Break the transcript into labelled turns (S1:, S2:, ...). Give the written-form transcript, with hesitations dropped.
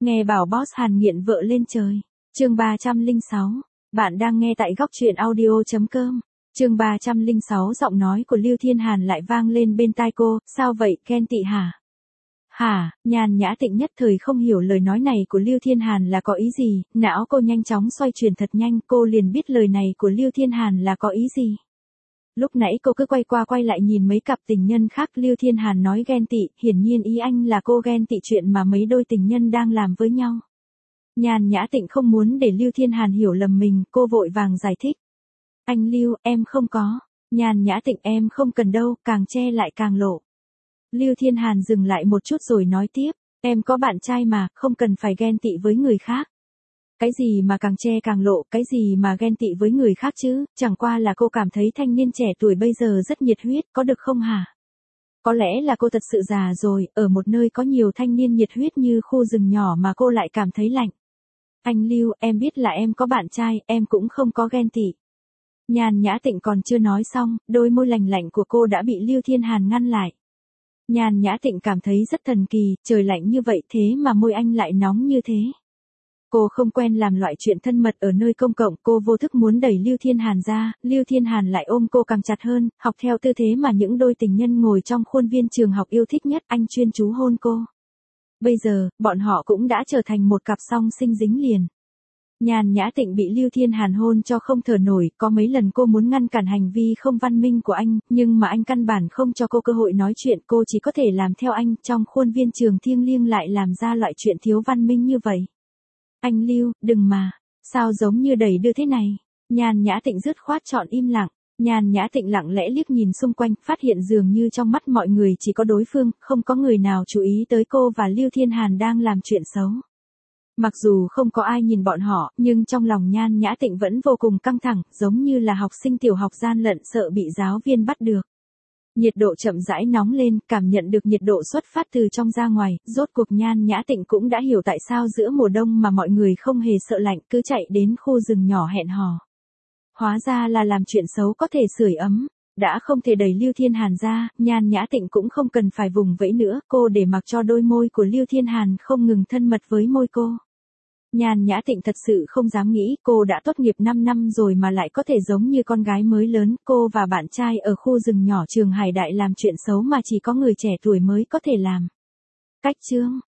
S1: Nghe bảo boss Hàn nghiện vợ lên trời. Chương 306. Bạn đang nghe tại góc truyện audio.com. Chương 306 giọng nói của Lưu Thiên Hàn lại vang lên bên tai cô, sao vậy, ghen tị hả? Hả, Nhàn Nhã Tịnh nhất thời không hiểu lời nói này của Lưu Thiên Hàn là có ý gì, não cô nhanh chóng xoay chuyển thật nhanh, cô liền biết lời này của Lưu Thiên Hàn là có ý gì. Lúc nãy cô cứ quay qua quay lại nhìn mấy cặp tình nhân khác, Lưu Thiên Hàn nói ghen tị, hiển nhiên ý anh là cô ghen tị chuyện mà mấy đôi tình nhân đang làm với nhau. Nhàn Nhã Tịnh không muốn để Lưu Thiên Hàn hiểu lầm mình, cô vội vàng giải thích. Anh Lưu, em không có. Nhàn Nhã Tịnh em không cần đâu, càng che lại càng lộ. Lưu Thiên Hàn dừng lại một chút rồi nói tiếp, em có bạn trai mà, không cần phải ghen tị với người khác. Cái gì mà càng che càng lộ, cái gì mà ghen tị với người khác chứ, chẳng qua là cô cảm thấy thanh niên trẻ tuổi bây giờ rất nhiệt huyết, có được không hả? Có lẽ là cô thật sự già rồi, ở một nơi có nhiều thanh niên nhiệt huyết như khu rừng nhỏ mà cô lại cảm thấy lạnh. Anh Lưu, em biết là em có bạn trai, em cũng không có ghen tị. Nhàn Nhã Tịnh còn chưa nói xong, đôi môi lành lạnh của cô đã bị Lưu Thiên Hàn ngăn lại. Nhàn Nhã Tịnh cảm thấy rất thần kỳ, trời lạnh như vậy thế mà môi anh lại nóng như thế. Cô không quen làm loại chuyện thân mật ở nơi công cộng, cô vô thức muốn đẩy Lưu Thiên Hàn ra, Lưu Thiên Hàn lại ôm cô càng chặt hơn, học theo tư thế mà những đôi tình nhân ngồi trong khuôn viên trường học yêu thích nhất, anh chuyên chú hôn cô. Bây giờ, bọn họ cũng đã trở thành một cặp song sinh dính liền. Nhàn Nhã Tịnh bị Lưu Thiên Hàn hôn cho không thở nổi, có mấy lần cô muốn ngăn cản hành vi không văn minh của anh, nhưng mà anh căn bản không cho cô cơ hội nói chuyện, cô chỉ có thể làm theo anh, trong khuôn viên trường thiêng liêng lại làm ra loại chuyện thiếu văn minh như vậy. Anh Lưu, đừng mà, sao giống như đẩy đưa thế này? Nhàn Nhã Tịnh dứt khoát chọn im lặng. Nhàn Nhã Tịnh lặng lẽ liếc nhìn xung quanh, phát hiện dường như trong mắt mọi người chỉ có đối phương, không có người nào chú ý tới cô và Lưu Thiên Hàn đang làm chuyện xấu. Mặc dù không có ai nhìn bọn họ, nhưng trong lòng Nhàn Nhã Tịnh vẫn vô cùng căng thẳng, giống như là học sinh tiểu học gian lận sợ bị giáo viên bắt được. Nhiệt độ chậm rãi nóng lên, cảm nhận được nhiệt độ xuất phát từ trong ra ngoài, rốt cuộc Nhàn Nhã Tịnh cũng đã hiểu tại sao giữa mùa đông mà mọi người không hề sợ lạnh, cứ chạy đến khu rừng nhỏ hẹn hò. Hóa ra là làm chuyện xấu có thể sưởi ấm. Đã không thể đẩy Lưu Thiên Hàn ra, Nhàn Nhã Tịnh cũng không cần phải vùng vẫy nữa, cô để mặc cho đôi môi của Lưu Thiên Hàn không ngừng thân mật với môi cô. Nhàn Nhã Tịnh thật sự không dám nghĩ cô đã tốt nghiệp 5 năm rồi mà lại có thể giống như con gái mới lớn, cô và bạn trai ở khu rừng nhỏ trường Hải Đại làm chuyện xấu mà chỉ có người trẻ tuổi mới có thể làm. Cách chương